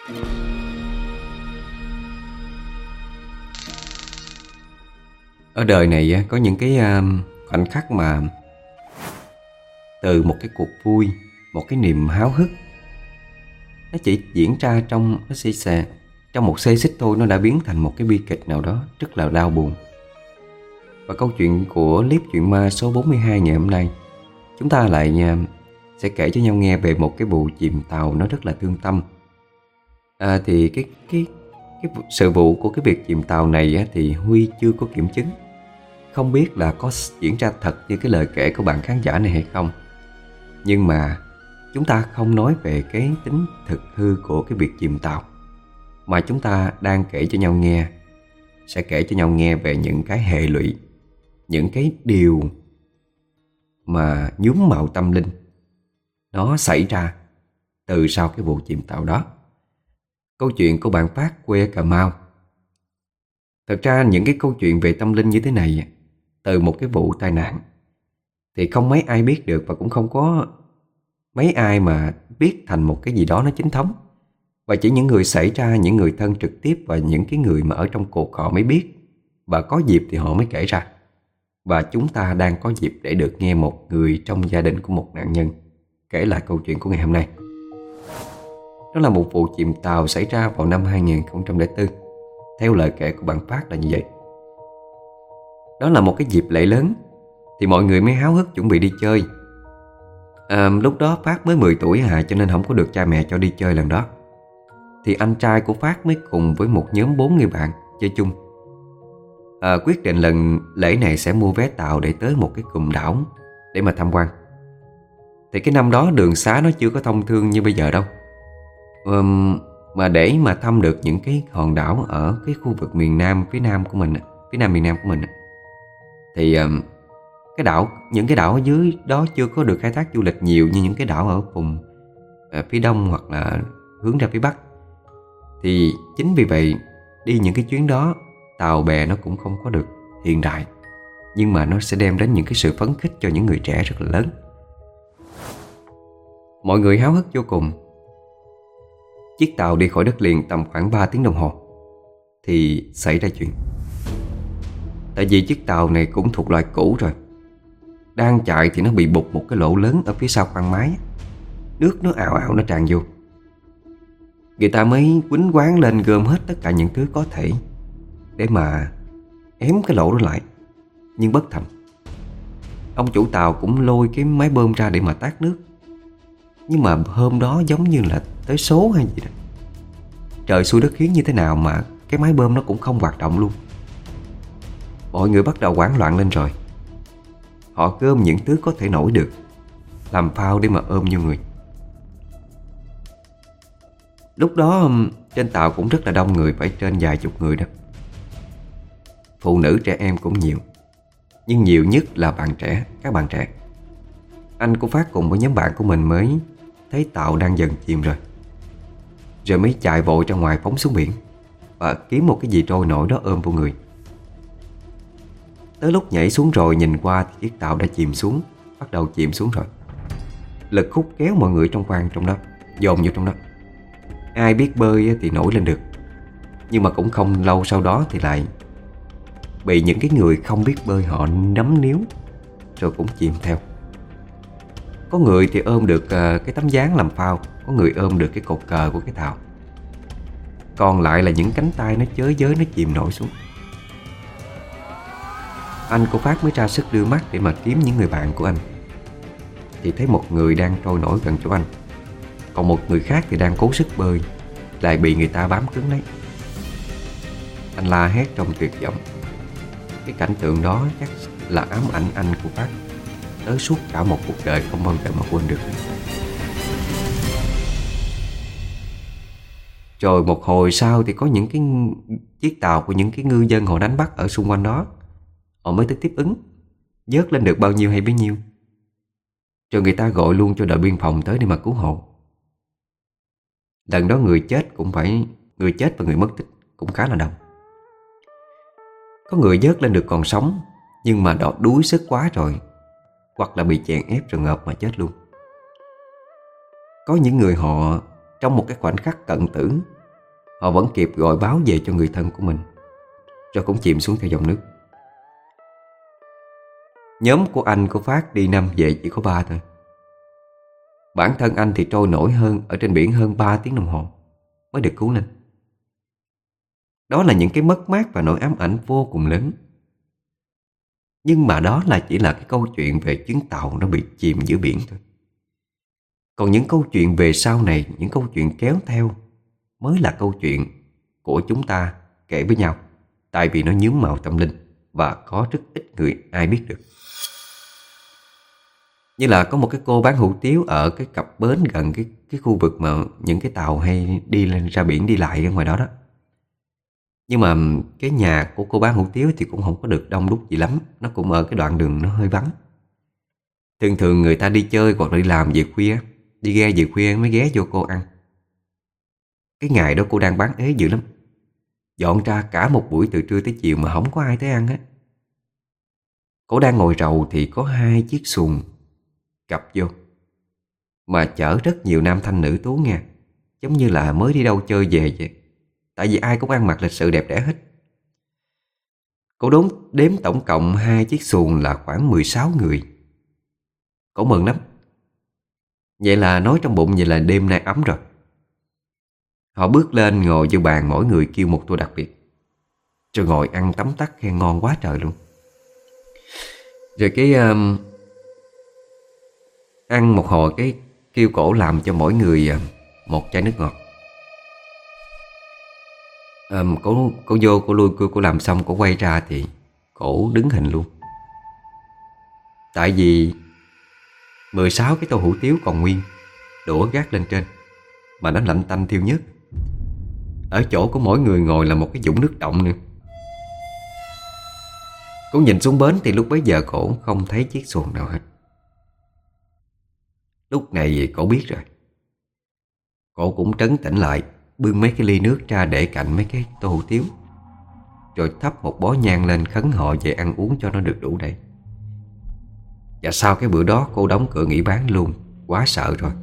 Ở đời này có những cái khoảnh khắc mà từ một cái cuộc vui, một cái niềm háo hức, nó chỉ diễn ra trong một giây xích thôi, nó đã biến thành một cái bi kịch nào đó rất là đau buồn. Và câu chuyện của clip Chuyện Ma số 42 ngày hôm nay, chúng ta lại sẽ kể cho nhau nghe về một cái vụ chìm tàu nó rất là thương tâm. Thì cái sự vụ của cái việc chìm tàu này thì Huy chưa có kiểm chứng, không biết là có diễn ra thật như cái lời kể của bạn khán giả này hay không. Nhưng mà chúng ta không nói về cái tính thực hư của cái việc chìm tàu, mà chúng ta đang kể cho nhau nghe, sẽ kể cho nhau nghe về những cái hệ lụy, những cái điều mà nhuốm màu tâm linh nó xảy ra từ sau cái vụ chìm tàu đó. Câu chuyện của bạn Phát quê ở Cà Mau. Thật ra những cái câu chuyện về tâm linh như thế này, từ một cái vụ tai nạn, thì không mấy ai biết được, và cũng không có mấy ai mà biết thành một cái gì đó nó chính thống. Và chỉ những người xảy ra, những người thân trực tiếp và những cái người mà ở trong cuộc họ mới biết, và có dịp thì họ mới kể ra. Và chúng ta đang có dịp để được nghe một người trong gia đình của một nạn nhân kể lại câu chuyện của ngày hôm nay. Đó là một vụ chìm tàu xảy ra vào năm 2004. Theo lời kể của bạn Phát là như vậy. Đó là một cái dịp lễ lớn, thì mọi người mới háo hức chuẩn bị đi chơi. Lúc đó Phát mới 10 tuổi cho nên không có được cha mẹ cho đi chơi lần đó. Thì anh trai của Phát mới cùng với một nhóm 4 người bạn chơi chung. Quyết định lần lễ này sẽ mua vé tàu để tới một cái cụm đảo để mà tham quan. Thì cái năm đó đường xá nó chưa có thông thương như bây giờ đâu. Mà để mà thăm được những cái hòn đảo ở cái khu vực miền Nam, phía Nam miền Nam của mình, thì những cái đảo ở dưới đó chưa có được khai thác du lịch nhiều như những cái đảo ở vùng phía Đông hoặc là hướng ra phía Bắc. Thì chính vì vậy đi những cái chuyến đó, tàu bè nó cũng không có được hiện đại, nhưng mà nó sẽ đem đến những cái sự phấn khích cho những người trẻ rất là lớn. Mọi người háo hức vô cùng. Chiếc tàu đi khỏi đất liền tầm khoảng 3 tiếng đồng hồ thì xảy ra chuyện. Tại vì chiếc tàu này cũng thuộc loại cũ rồi, đang chạy thì nó bị bục một cái lỗ lớn ở phía sau khoang máy. Nước nó ào ào nó tràn vô. Người ta mới quýnh quáng lên gom hết tất cả những thứ có thể để mà ém cái lỗ đó lại, nhưng bất thành. Ông chủ tàu cũng lôi cái máy bơm ra để mà tát nước, nhưng mà hôm đó giống như là tới số hay gì đó. Trời xui đất khiến như thế nào mà cái máy bơm nó cũng không hoạt động luôn. Mọi người bắt đầu hoảng loạn lên rồi. Họ gom những thứ có thể nổi được, làm phao để mà ôm vô người. Lúc đó trên tàu cũng rất là đông người, phải trên vài chục người đó. Phụ nữ trẻ em cũng nhiều, nhưng nhiều nhất là các bạn trẻ. Anh của Phát cùng với nhóm bạn của mình mới thấy tàu đang dần chìm rồi mới chạy vội ra ngoài phóng xuống biển và kiếm một cái gì trôi nổi đó ôm vô người. Tới lúc nhảy xuống rồi nhìn qua thì chiếc tàu đã bắt đầu chìm xuống rồi. Lực hút kéo mọi người trong khoang trong đó dồn vô trong đó. Ai biết bơi thì nổi lên được, nhưng mà cũng không lâu sau đó thì lại bị những cái người không biết bơi họ nắm níu, rồi cũng chìm theo. Có người thì ôm được cái tấm ván làm phao, có người ôm được cái cột cờ của cái tàu, còn lại là những cánh tay nó chới giới, nó chìm nổi xuống. Anh của Phát mới ra sức đưa mắt để mà kiếm những người bạn của anh, thì thấy một người đang trôi nổi gần chỗ anh, còn một người khác thì đang cố sức bơi, lại bị người ta bám cứng lấy. Anh la hét trong tuyệt vọng. Cái cảnh tượng đó chắc là ám ảnh anh của Phát tới suốt cả một cuộc đời không bao giờ mà quên được. Rồi một hồi sau thì có những cái chiếc tàu của những cái ngư dân họ đánh bắt ở xung quanh đó, họ mới tới tiếp ứng, vớt lên được bao nhiêu hay bấy nhiêu. Rồi người ta gọi luôn cho đội biên phòng tới để mà cứu hộ. Lần đó người chết và người mất tích cũng khá là đông. Có người vớt lên được còn sống, nhưng mà đuối sức quá rồi, hoặc là bị chèn ép rồi ngợp mà chết luôn. Có những người họ trong một cái khoảnh khắc cận tử họ vẫn kịp gọi báo về cho người thân của mình, rồi cũng chìm xuống theo dòng nước. Nhóm của anh của Phát đi năm về chỉ có 3 thôi. Bản thân anh thì trôi nổi ở trên biển hơn 3 tiếng đồng hồ mới được cứu lên. Đó là những cái mất mát và nỗi ám ảnh vô cùng lớn. Nhưng mà đó chỉ là cái câu chuyện về chuyến tàu nó bị chìm giữa biển thôi. Còn những câu chuyện về sau này, những câu chuyện kéo theo mới là câu chuyện của chúng ta kể với nhau. Tại vì nó nhuốm màu tâm linh và có rất ít người ai biết được. Như là có một cái cô bán hủ tiếu ở cái cặp bến gần cái khu vực mà những cái tàu hay đi lên ra biển đi lại ở ngoài đó đó. Nhưng mà cái nhà của cô bán hủ tiếu thì cũng không có được đông đúc gì lắm. Nó cũng ở cái đoạn đường nó hơi vắng. Thường thường người ta đi chơi hoặc đi làm về khuya, đi ghe về khuya mới ghé vô cô ăn. Cái ngày đó cô đang bán ế dữ lắm. Dọn ra cả một buổi từ trưa tới chiều mà không có ai tới ăn á. Cô đang ngồi rầu thì có 2 chiếc xuồng cập vô, mà chở rất nhiều nam thanh nữ tú nha. Giống như là mới đi đâu chơi về vậy. Tại vì ai cũng ăn mặc lịch sự đẹp đẽ hết. Cô đếm tổng cộng 2 chiếc xuồng là khoảng 16 người. Cô mừng lắm. Vậy là nói trong bụng vậy là đêm nay ấm rồi. Họ bước lên ngồi vô bàn, mỗi người kêu một tô đặc biệt, rồi ngồi ăn tấm tắc khen ngon quá trời luôn. Rồi ăn một hồi cái kêu cổ làm cho mỗi người một chai nước ngọt. Cô vô cô lui cô làm xong cô quay ra thì cổ đứng hình luôn. Tại vì 16 cái tô hủ tiếu còn nguyên, đũa gác lên trên mà nó lạnh tanh thiêu nhất. Ở chỗ của mỗi người ngồi là một cái vũng nước động nữa. Cô nhìn xuống bến thì lúc bấy giờ cổ không thấy chiếc xuồng nào hết. Lúc này cổ biết rồi. Cổ cũng trấn tĩnh lại, bưng mấy cái ly nước ra để cạnh mấy cái tô hủ tiếu, rồi thắp một bó nhang lên khấn họ về ăn uống cho nó được đủ đầy. Và sau cái bữa đó cô đóng cửa nghỉ bán luôn, quá sợ rồi.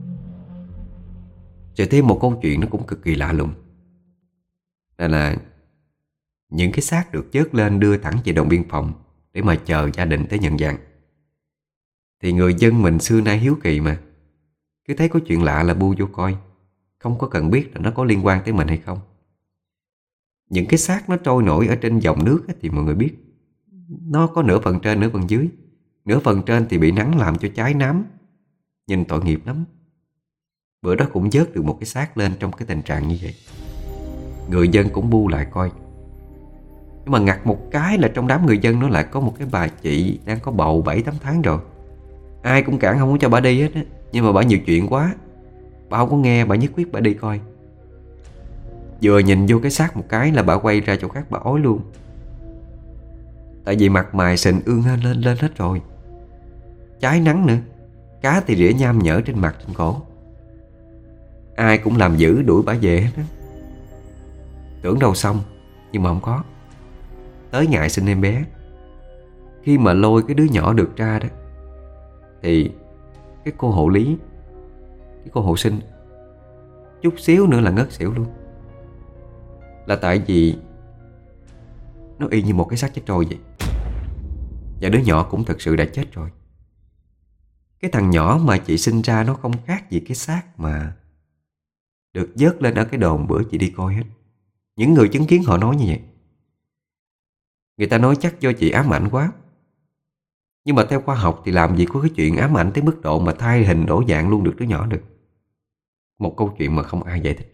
Rồi thêm một câu chuyện nó cũng cực kỳ lạ lùng. Đó là những cái xác được vớt lên đưa thẳng về đồn biên phòng để mà chờ gia đình tới nhận dạng. Thì người dân mình xưa nay hiếu kỳ mà, cứ thấy có chuyện lạ là bu vô coi, không có cần biết là nó có liên quan tới mình hay không. Những cái xác nó trôi nổi ở trên dòng nước thì mọi người biết nó có nửa phần trên nửa phần dưới. Nửa phần trên thì bị nắng làm cho cháy nám, nhìn tội nghiệp lắm. Bữa đó cũng vớt được một cái xác lên trong cái tình trạng như vậy. Người dân cũng bu lại coi. Nhưng mà ngặt một cái là trong đám người dân nó lại có một cái bà chị đang có bầu 7-8 tháng rồi. Ai cũng cản không có cho bà đi hết á. Nhưng mà bà nhiều chuyện quá, bà không có nghe, bà nhất quyết bà đi coi. Vừa nhìn vô cái xác một cái là bà quay ra chỗ khác bà ói luôn. Tại vì mặt mày sình ương lên hết rồi, cháy nắng nữa, cá thì rỉa nham nhở trên mặt trên cổ. Ai cũng làm dữ đuổi bà về hết á. Tưởng đâu xong, nhưng mà không có. Tới ngại sinh em bé. Khi mà lôi cái đứa nhỏ được ra đó thì cái cô hộ lý, cái cô hộ sinh, chút xíu nữa là ngất xỉu luôn. Là tại vì nó y như một cái xác chết trôi vậy. Và đứa nhỏ cũng thật sự đã chết rồi. Cái thằng nhỏ mà chị sinh ra nó không khác gì cái xác mà được vớt lên ở cái đồn bữa chị đi coi hết. Những người chứng kiến họ nói như vậy. Người ta nói chắc do chị ám ảnh quá. Nhưng mà theo khoa học thì làm gì có cái chuyện ám ảnh tới mức độ mà thay hình đổi dạng luôn được đứa nhỏ được. Một câu chuyện mà không ai giải thích.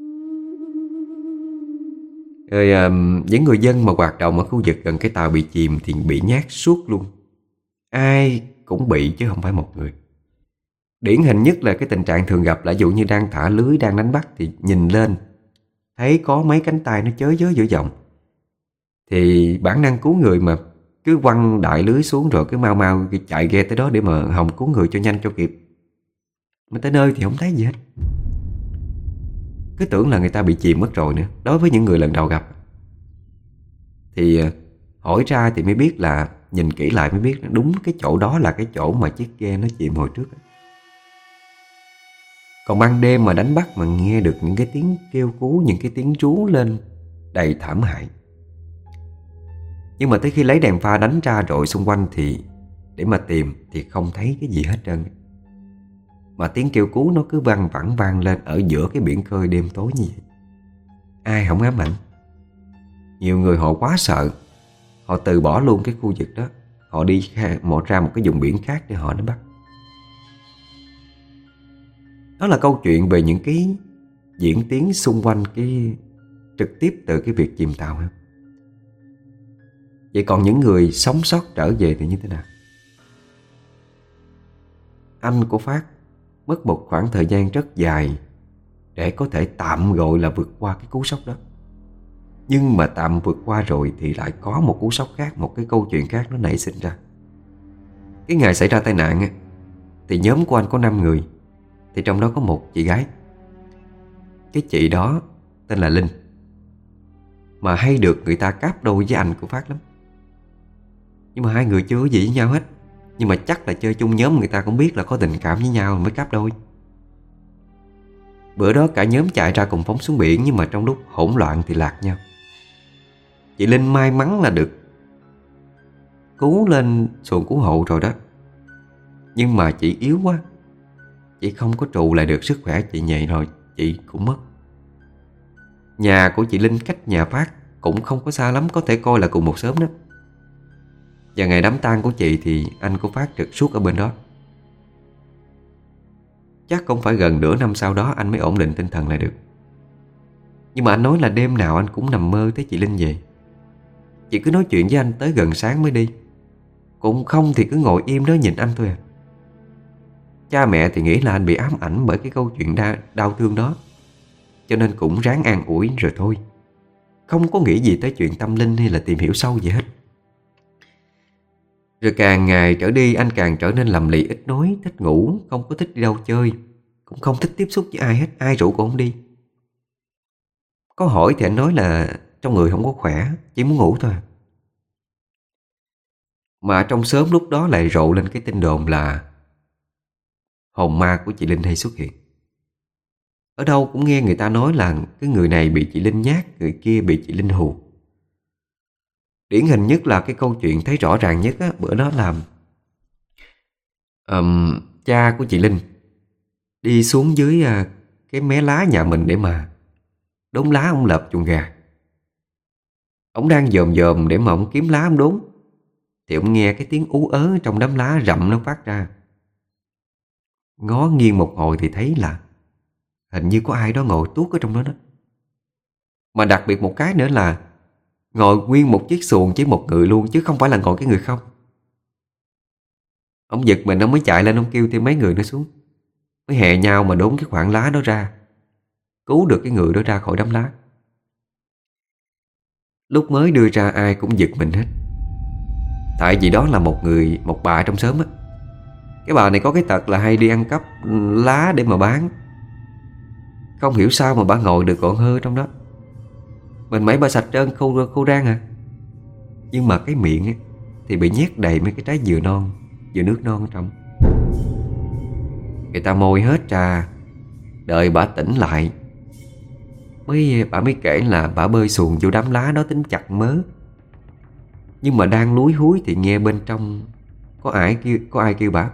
Rồi những người dân mà hoạt động ở khu vực gần cái tàu bị chìm thì bị nhát suốt luôn. Ai cũng bị chứ không phải một người. Điển hình nhất là cái tình trạng thường gặp là ví dụ như đang thả lưới, đang đánh bắt thì nhìn lên thấy có mấy cánh tay nó chới giới giữa dòng, thì bản năng cứu người mà, cứ quăng đại lưới xuống rồi cứ mau mau chạy ghe tới đó để mà hòng cứu người cho nhanh cho kịp. Mà tới nơi thì không thấy gì hết, cứ tưởng là người ta bị chìm mất rồi nữa. Đối với những người lần đầu gặp thì hỏi ra thì mới biết là, nhìn kỹ lại mới biết là đúng cái chỗ đó là cái chỗ mà chiếc ghe nó chìm hồi trước. Còn ban đêm mà đánh bắt mà nghe được những cái tiếng kêu cứu, những cái tiếng rú lên đầy thảm hại. Nhưng mà tới khi lấy đèn pha đánh ra rọi xung quanh thì để mà tìm thì không thấy cái gì hết trơn. Mà tiếng kêu cứu nó cứ văng vẳng vang lên ở giữa cái biển khơi đêm tối như vậy. Ai không ám ảnh. Nhiều người họ quá sợ, họ từ bỏ luôn cái khu vực đó, họ đi ra một cái vùng biển khác để họ đánh bắt. Đó là câu chuyện về những cái diễn tiến xung quanh cái trực tiếp từ cái việc chìm tàu. Vậy còn những người sống sót trở về thì như thế nào? Anh của Phát mất một khoảng thời gian rất dài để có thể tạm gọi là vượt qua cái cú sốc đó. Nhưng mà tạm vượt qua rồi thì lại có một cú sốc khác, một cái câu chuyện khác nó nảy sinh ra. Cái ngày xảy ra tai nạn thì nhóm của anh có 5 người, thì trong đó có một chị gái. Cái chị đó tên là Linh, mà hay được người ta cáp đôi với anh của Phát lắm. Nhưng mà hai người chưa có gì với nhau hết. Nhưng mà chắc là chơi chung nhóm người ta cũng biết là có tình cảm với nhau mới cáp đôi. Bữa đó cả nhóm chạy ra cùng phóng xuống biển, nhưng mà trong lúc hỗn loạn thì lạc nhau. Chị Linh may mắn là được cứu lên xuồng cứu hộ rồi đó. Nhưng mà chị yếu quá, chị không có trụ lại được sức khỏe chị, nhạy rồi chị cũng mất. Nhà của chị Linh cách nhà Phát cũng không có xa lắm, có thể coi là cùng một xóm đó. Và ngày đám tang của chị thì anh của Phát trực suốt ở bên đó. Chắc cũng phải gần nửa năm sau đó anh mới ổn định tinh thần lại được. Nhưng mà anh nói là đêm nào anh cũng nằm mơ thấy chị Linh về. Chị cứ nói chuyện với anh tới gần sáng mới đi, cũng không thì cứ ngồi im đó nhìn anh thôi à. Cha mẹ thì nghĩ là anh bị ám ảnh bởi cái câu chuyện đau thương đó, cho nên cũng ráng an ủi rồi thôi, không có nghĩ gì tới chuyện tâm linh hay là tìm hiểu sâu gì hết. Rồi càng ngày trở đi anh càng trở nên lầm lì, ít nói, thích ngủ, không có thích đi đâu chơi, cũng không thích tiếp xúc với ai hết, ai rủ cũng không đi. Có hỏi thì anh nói là trong người không có khỏe, chỉ muốn ngủ thôi. Mà trong xóm lúc đó lại rộ lên cái tin đồn là hồn ma của chị Linh hay xuất hiện. Ở đâu cũng nghe người ta nói là cái người này bị chị Linh nhát, người kia bị chị Linh hù. Điển hình nhất là cái câu chuyện thấy rõ ràng nhất á, bữa đó là cha của chị Linh đi xuống dưới cái mé lá nhà mình để mà đốn lá ông lợp chuồng gà. Ông đang dòm dòm để mà ông kiếm lá ông đốn, thì ông nghe cái tiếng ú ớ trong đám lá rậm nó phát ra. Ngó nghiêng một hồi thì thấy là hình như có ai đó ngồi tuốt ở trong đó đó. Mà đặc biệt một cái nữa là ngồi nguyên một chiếc xuồng với một người luôn, chứ không phải là ngồi cái người không. Ông giật mình, ông mới chạy lên, ông kêu thêm mấy người nữa xuống, mới hè nhau mà đốn cái khoảng lá đó ra, cứu được cái người đó ra khỏi đám lá. Lúc mới đưa ra ai cũng giật mình hết. Tại vì đó là một bà trong xóm á. Cái bà này có cái tật là hay đi ăn cắp lá để mà bán. Không hiểu sao mà bà ngồi được gọn hơ trong đó. Mình mấy bà sạch trơn khô rang à. Nhưng mà cái miệng ấy, thì bị nhét đầy mấy cái trái dừa non, dừa nước non ở trong. Người ta môi hết ra, đợi bà tỉnh lại bà mới kể là bà bơi xuồng vô đám lá đó tính chặt mớ. Nhưng mà đang lúi húi thì nghe bên trong có ai kêu bà.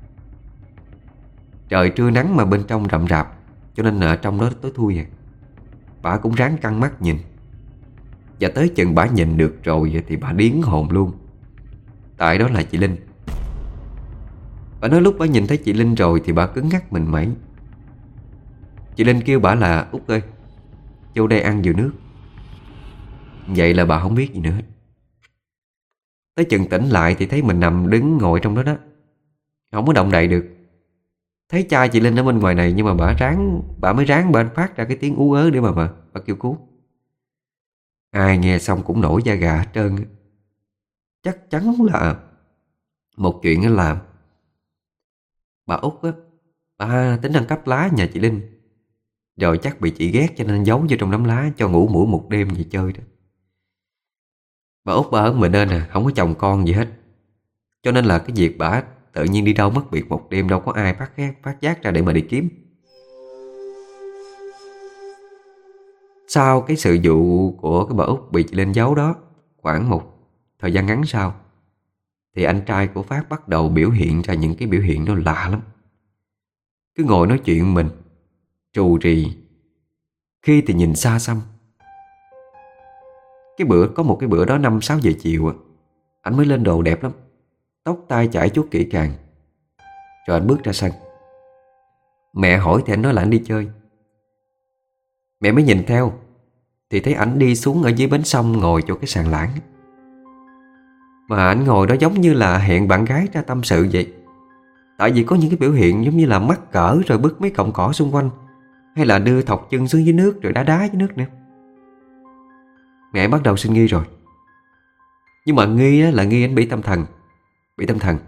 Trời trưa nắng mà bên trong rậm rạp, cho nên ở trong đó tối thui à. Bà cũng ráng căng mắt nhìn. Và tới chừng bà nhìn được rồi thì bà điếng hồn luôn. Tại đó là chị Linh. Bà nói lúc bà nhìn thấy chị Linh rồi thì bà cứng ngắc mình mẩy. Chị Linh kêu bà là Út ơi, vô đây ăn dừa nước. Vậy là bà không biết gì nữa hết. Tới chừng tỉnh lại thì thấy mình nằm đứng ngồi trong đó đó, không có động đậy được. Thấy cha chị Linh ở bên ngoài này, nhưng mà bà mới ráng bên phát ra cái tiếng ú ớ để mà bà kêu cứu. Ai nghe xong cũng nổi da gà hết trơn. Chắc chắn là một chuyện là bà Út á, bà tính ăn cắp lá nhà chị Linh, rồi chắc bị chị ghét cho nên giấu vô trong đám lá cho ngủ muỗi một đêm vậy chơi đó. Bà Út bà ở mình nên không có chồng con gì hết, cho nên là cái việc bà tự nhiên đi đâu mất biệt một đêm đâu có ai phát giác ra để mà đi kiếm. Sau cái sự vụ của cái bà Út bị chị Linh giấu đó, khoảng một thời gian ngắn sau, thì anh trai của Phát bắt đầu biểu hiện ra những cái biểu hiện nó lạ lắm. Cứ ngồi nói chuyện mình, trù trì, khi thì nhìn xa xăm. Có một cái bữa đó 5-6 giờ chiều, anh mới lên đồ đẹp lắm, tóc tai chải chuốt kỹ càng. Rồi anh bước ra sân. Mẹ hỏi thì anh nói là anh đi chơi. Mẹ mới nhìn theo, thì thấy ảnh đi xuống ở dưới bến sông ngồi chỗ cái sàn lãng. Mà ảnh ngồi đó giống như là hẹn bạn gái ra tâm sự vậy. Tại vì có những cái biểu hiện giống như là mắc cỡ rồi bứt mấy cọng cỏ xung quanh, hay là đưa thọc chân xuống dưới nước rồi đá đá dưới nước nữa. Mẹ bắt đầu sinh nghi rồi. Nhưng mà nghi là nghi anh bị tâm thần. Bị tâm thần.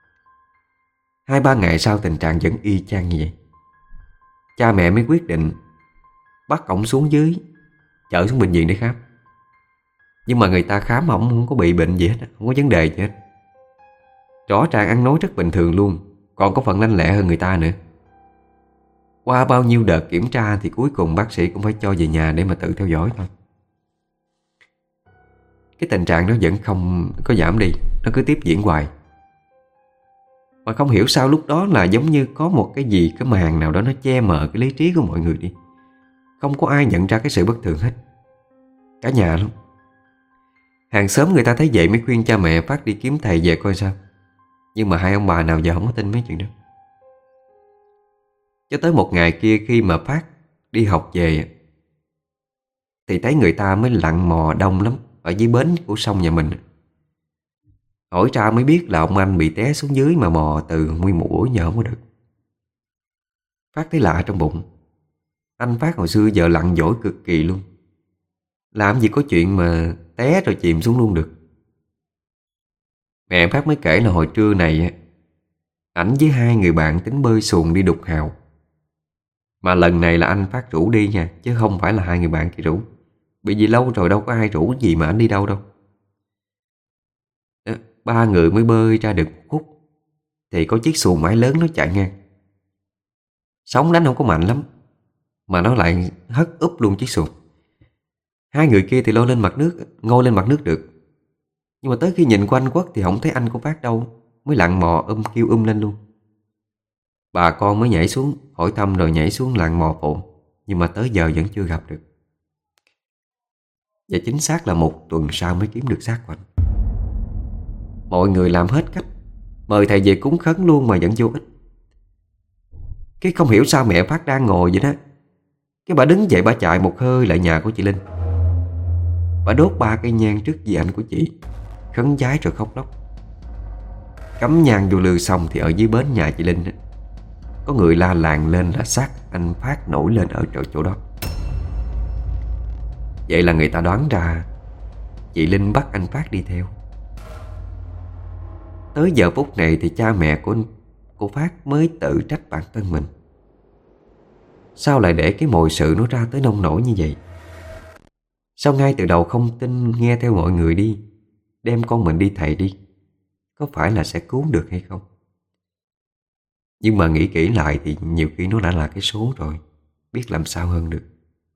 2-3 ngày sau tình trạng vẫn y chang như vậy. Cha mẹ mới quyết định bắt ổng xuống dưới, chở xuống bệnh viện để khám. Nhưng mà người ta khám ổng không có bị bệnh gì hết, không có vấn đề gì hết. Rõ ràng ăn nói rất bình thường luôn, còn có phần lanh lẹ hơn người ta nữa. Qua bao nhiêu đợt kiểm tra thì cuối cùng bác sĩ cũng phải cho về nhà để mà tự theo dõi thôi. Cái tình trạng nó vẫn không có giảm đi, nó cứ tiếp diễn hoài. Mà không hiểu sao lúc đó là giống như có một cái gì, cái màn nào đó nó che mờ cái lý trí của mọi người đi. Không có ai nhận ra cái sự bất thường hết. Cả nhà luôn. Hàng xóm người ta thấy vậy mới khuyên cha mẹ Phát đi kiếm thầy về coi sao. Nhưng mà hai ông bà nào giờ không có tin mấy chuyện đó. Cho tới một ngày kia khi mà Phát đi học về, thì thấy người ta mới lặn mò đông lắm ở dưới bến của sông nhà mình. Hỏi ra mới biết là ông anh bị té xuống dưới mà mò từ nguyên một buổi giờ không có được. Phát thấy lạ trong bụng. Anh Phát hồi xưa giờ lặn giỏi cực kỳ luôn, làm gì có chuyện mà té rồi chìm xuống luôn được. Mẹ Phát mới kể là hồi trưa này ảnh với 2 người bạn tính bơi xuồng đi đục hào. Mà lần này là anh Phát rủ đi nha, chứ không phải là 2 người bạn kia rủ. Bởi vì lâu rồi đâu có ai rủ gì mà ảnh đi đâu đâu. 3 người mới bơi ra được một khúc thì có chiếc xuồng mái lớn nó chạy ngang. Sóng đánh không có mạnh lắm, mà nó lại hất úp luôn chiếc xuồng. 2 người kia thì ngôi lên mặt nước được. Nhưng mà tới khi nhìn quanh quất thì không thấy anh của Phát đâu, mới lặn mò kêu lên luôn. Bà con mới nhảy xuống hỏi thăm rồi nhảy xuống lặn mò phụ. Nhưng mà tới giờ vẫn chưa gặp được. Và chính xác là 1 tuần sau mới kiếm được xác của anh. Mọi người làm hết cách, mời thầy về cúng khấn luôn mà vẫn vô ích. Cái không hiểu sao mẹ Phát đang ngồi vậy đó, cái bà đứng dậy bà chạy một hơi lại nhà của chị Linh. Bà đốt 3 cây nhang trước di ảnh của chị, khấn vái rồi khóc lóc. Cắm nhang vô lư xong thì ở dưới bến nhà chị Linh có người la làng lên là xác anh Phát nổi lên ở chỗ đó. Vậy là người ta đoán ra chị Linh bắt anh Phát đi theo. Tới giờ phút này thì cha mẹ của Phát mới tự trách bản thân mình. Sao lại để cái mọi sự nó ra tới nông nổi như vậy? Sao ngay từ đầu không tin nghe theo mọi người đi, đem con mình đi thầy đi, có phải là sẽ cứu được hay không? Nhưng mà nghĩ kỹ lại thì nhiều khi nó đã là cái số rồi, biết làm sao hơn được.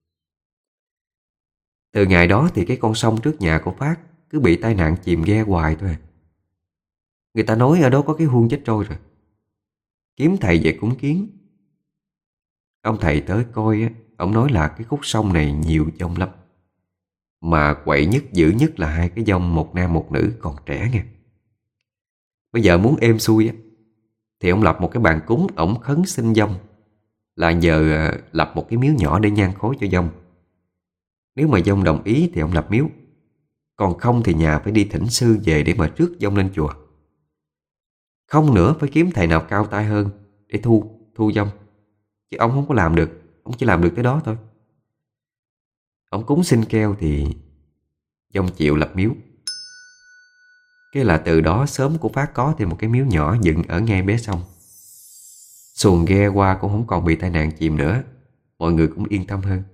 Từ ngày đó thì cái con sông trước nhà của Phát cứ bị tai nạn chìm ghe hoài thôi. Người ta nói ở đó có cái huông chết trôi rồi. Kiếm thầy về cúng kiến. Ông thầy tới coi á, ông nói là cái khúc sông này nhiều dông lắm. Mà quậy nhất dữ nhất là 2 cái dông, một nam một nữ còn trẻ nha. Bây giờ muốn êm xuôi á, thì ông lập một cái bàn cúng, ổng khấn xin dông là giờ lập một cái miếu nhỏ để nhang khói cho dông. Nếu mà dông đồng ý thì ông lập miếu, còn không thì nhà phải đi thỉnh sư về để mà rước dông lên chùa. Không nữa phải kiếm thầy nào cao tay hơn để thu dông. Chứ ông không có làm được, ông chỉ làm được tới đó thôi. Ông cúng xin keo thì dông chịu lập miếu. Cái là từ đó xóm của Phát có thêm một cái miếu nhỏ dựng ở ngay bế sông. Xuồng ghe qua cũng không còn bị tai nạn chìm nữa, mọi người cũng yên tâm hơn.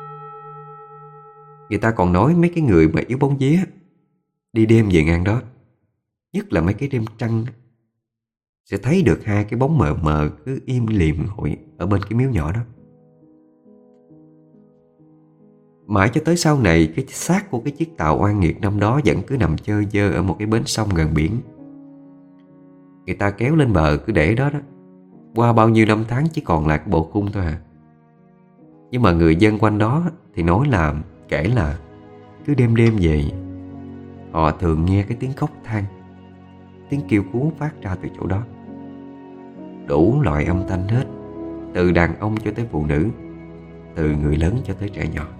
Người ta còn nói mấy cái người mà yếu bóng vía đi đêm về ngang đó, nhất là mấy cái đêm trăng, sẽ thấy được 2 cái bóng mờ mờ cứ im lìm hội ở bên cái miếu nhỏ đó. Mãi cho tới sau này, cái xác của cái chiếc tàu oan nghiệt năm đó vẫn cứ nằm chơ vơ ở một cái bến sông gần biển. Người ta kéo lên bờ cứ để đó đó. Qua bao nhiêu năm tháng chỉ còn lại cái bộ khung thôi à. Nhưng mà người dân quanh đó thì nói là, kể là cứ đêm đêm về họ thường nghe cái tiếng khóc than, tiếng kêu cứu phát ra từ chỗ đó. Đủ loại âm thanh hết, từ đàn ông cho tới phụ nữ, từ người lớn cho tới trẻ nhỏ.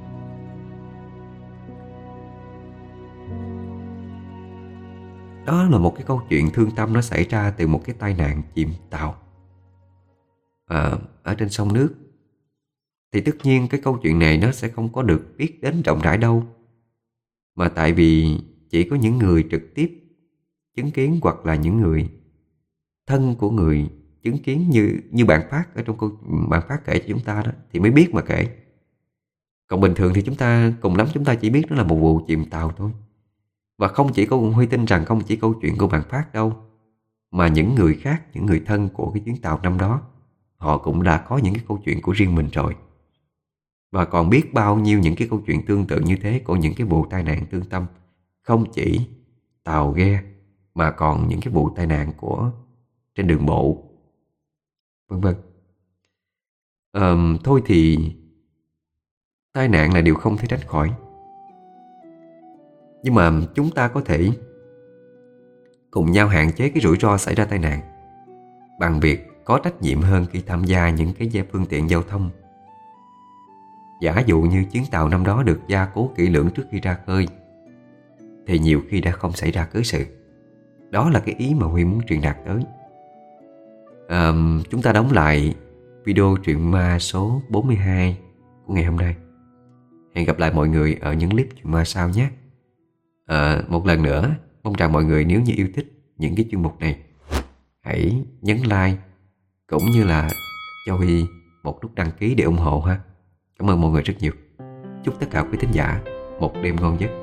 Đó là một cái câu chuyện thương tâm, nó xảy ra từ một cái tai nạn chìm tàu ở trên sông nước. Thì tất nhiên cái câu chuyện này nó sẽ không có được biết đến rộng rãi đâu, mà tại vì chỉ có những người trực tiếp chứng kiến, hoặc là những người thân của người chứng kiến, như bạn Phát ở trong bạn Phát kể cho chúng ta đó, thì mới biết mà kể. Còn bình thường thì chúng ta cùng lắm chúng ta chỉ biết nó là một vụ chìm tàu thôi. Và không chỉ có Huy tin rằng không chỉ câu chuyện của bạn Phát đâu, mà những người khác, những người thân của cái chuyến tàu năm đó, họ cũng đã có những cái câu chuyện của riêng mình rồi. Và còn biết bao nhiêu những cái câu chuyện tương tự như thế của những cái vụ tai nạn thương tâm, không chỉ tàu ghe mà còn những cái vụ tai nạn của trên đường bộ, vân vân. Thôi thì tai nạn là điều không thể tránh khỏi, nhưng mà chúng ta có thể cùng nhau hạn chế cái rủi ro xảy ra tai nạn bằng việc có trách nhiệm hơn khi tham gia những cái phương tiện giao thông. Giả dụ như chuyến tàu năm đó được gia cố kỹ lưỡng trước khi ra khơi, thì nhiều khi đã không xảy ra cớ sự. Đó là cái ý mà Huy muốn truyền đạt tới. Chúng ta đóng lại video truyện ma số 42 của ngày hôm nay. Hẹn gặp lại mọi người ở những clip truyện ma sau nhé. Một lần nữa, mong rằng mọi người nếu như yêu thích những cái chuyên mục này, hãy nhấn like cũng như là cho Huy một nút đăng ký để ủng hộ ha. Cảm ơn mọi người rất nhiều. Chúc tất cả quý thính giả một đêm ngon giấc.